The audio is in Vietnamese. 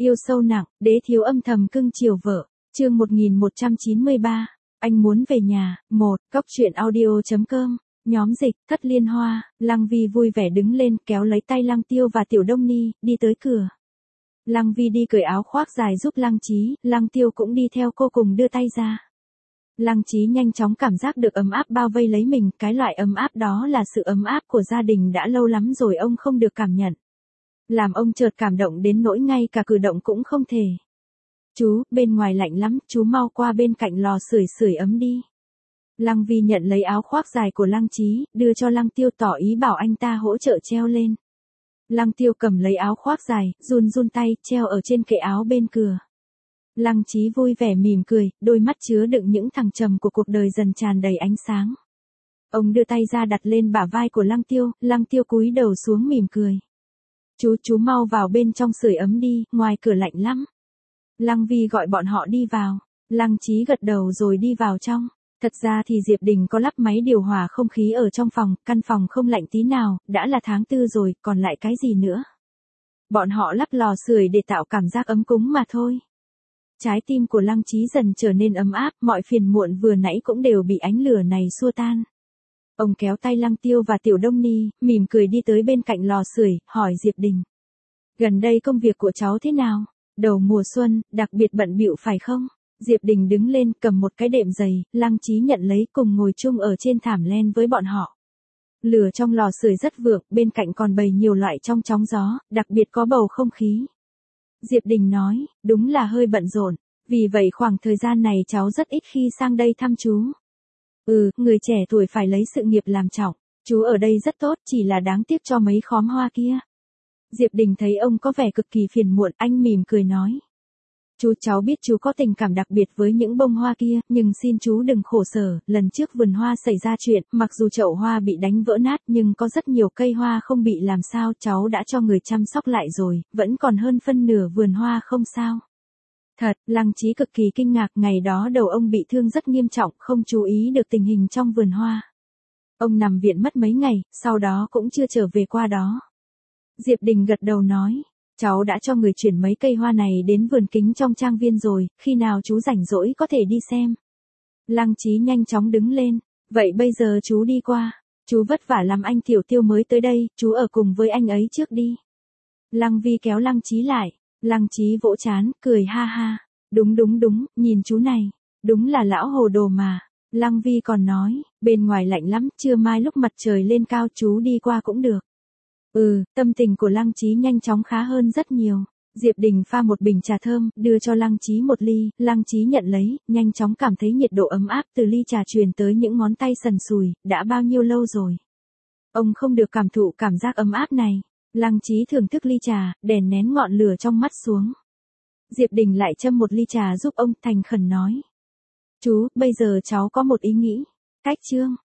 Yêu sâu nặng, đế thiếu âm thầm cưng chiều vợ. Chương 1193. Anh muốn về nhà. 1. Cốc truyện audio.com. Nhóm dịch, Thất Liên Hoa. Lăng Vi vui vẻ đứng lên, kéo lấy tay Lăng Tiêu và Tiểu Đông Ni, đi tới cửa. Lăng Vi đi cởi áo khoác dài giúp Lăng Chí, Lăng Tiêu cũng đi theo cô cùng đưa tay ra. Lăng Chí nhanh chóng cảm giác được ấm áp bao vây lấy mình, cái loại ấm áp đó là sự ấm áp của gia đình đã lâu lắm rồi ông không được cảm nhận. Làm ông chợt cảm động đến nỗi ngay cả cử động cũng không thể. Chú, bên ngoài lạnh lắm, chú mau qua bên cạnh lò sưởi ấm đi. Lăng Vi nhận lấy áo khoác dài của Lăng Chí, đưa cho Lăng Tiêu tỏ ý bảo anh ta hỗ trợ treo lên. Lăng Tiêu cầm lấy áo khoác dài, run tay, treo ở trên kệ áo bên cửa. Lăng Chí vui vẻ mỉm cười, đôi mắt chứa đựng những thăng trầm của cuộc đời dần tràn đầy ánh sáng. Ông đưa tay ra đặt lên bả vai của Lăng Tiêu cúi đầu xuống mỉm cười. Chú mau vào bên trong sưởi ấm đi, ngoài cửa lạnh lắm. Lăng Vi gọi bọn họ đi vào. Lăng Chí gật đầu rồi đi vào trong. Thật ra thì Diệp Đình có lắp máy điều hòa không khí ở trong phòng, căn phòng không lạnh tí nào, đã là tháng 4 rồi, còn lại cái gì nữa. Bọn họ lắp lò sưởi để tạo cảm giác ấm cúng mà thôi. Trái tim của Lăng Chí dần trở nên ấm áp, mọi phiền muộn vừa nãy cũng đều bị ánh lửa này xua tan. Ông kéo tay Lăng Tiêu và Tiểu Đông Ni, mỉm cười đi tới bên cạnh lò sưởi, hỏi Diệp Đình. Gần đây công việc của cháu thế nào? Đầu mùa xuân, đặc biệt bận bịu phải không? Diệp Đình đứng lên, cầm một cái đệm giày, Lăng Chí nhận lấy cùng ngồi chung ở trên thảm len với bọn họ. Lửa trong lò sưởi rất vượng, bên cạnh còn bày nhiều loại trong chóng gió, đặc biệt có bầu không khí. Diệp Đình nói, đúng là hơi bận rộn, vì vậy khoảng thời gian này cháu rất ít khi sang đây thăm chú. Người trẻ tuổi phải lấy sự nghiệp làm trọng, chú ở đây rất tốt, chỉ là đáng tiếc cho mấy khóm hoa kia. Diệp Đình thấy ông có vẻ cực kỳ phiền muộn, anh mỉm cười nói. Cháu biết chú có tình cảm đặc biệt với những bông hoa kia, nhưng xin chú đừng khổ sở, lần trước vườn hoa xảy ra chuyện, mặc dù chậu hoa bị đánh vỡ nát nhưng có rất nhiều cây hoa không bị làm sao, cháu đã cho người chăm sóc lại rồi, vẫn còn hơn phân nửa vườn hoa không sao. Thật, Lăng Chí cực kỳ kinh ngạc, ngày đó đầu ông bị thương rất nghiêm trọng, không chú ý được tình hình trong vườn hoa. Ông nằm viện mất mấy ngày, sau đó cũng chưa trở về qua đó. Diệp Đình gật đầu nói. Cháu đã cho người chuyển mấy cây hoa này đến vườn kính trong trang viên rồi, khi nào chú rảnh rỗi có thể đi xem. Lăng Chí nhanh chóng đứng lên, vậy bây giờ chú đi qua, chú vất vả lắm, anh Tiểu Tiêu mới tới đây, chú ở cùng với anh ấy trước đi. Lăng Vi kéo Lăng Chí lại, Lăng Chí vỗ trán, cười ha ha, đúng, nhìn chú này, đúng là lão hồ đồ mà. Lăng Vi còn nói, bên ngoài lạnh lắm, trưa mai lúc mặt trời lên cao chú đi qua cũng được. Tâm tình của Lăng Chí nhanh chóng khá hơn rất nhiều. Diệp Đình pha một bình trà thơm, đưa cho Lăng Chí một ly, Lăng Chí nhận lấy, nhanh chóng cảm thấy nhiệt độ ấm áp từ ly trà truyền tới những ngón tay sần sùi, đã bao nhiêu lâu rồi. Ông không được cảm thụ cảm giác ấm áp này. Lăng Chí thưởng thức ly trà, đèn nén ngọn lửa trong mắt xuống. Diệp Đình lại châm một ly trà giúp ông, thành khẩn nói. Chú, bây giờ cháu có một ý nghĩ. Cách chương.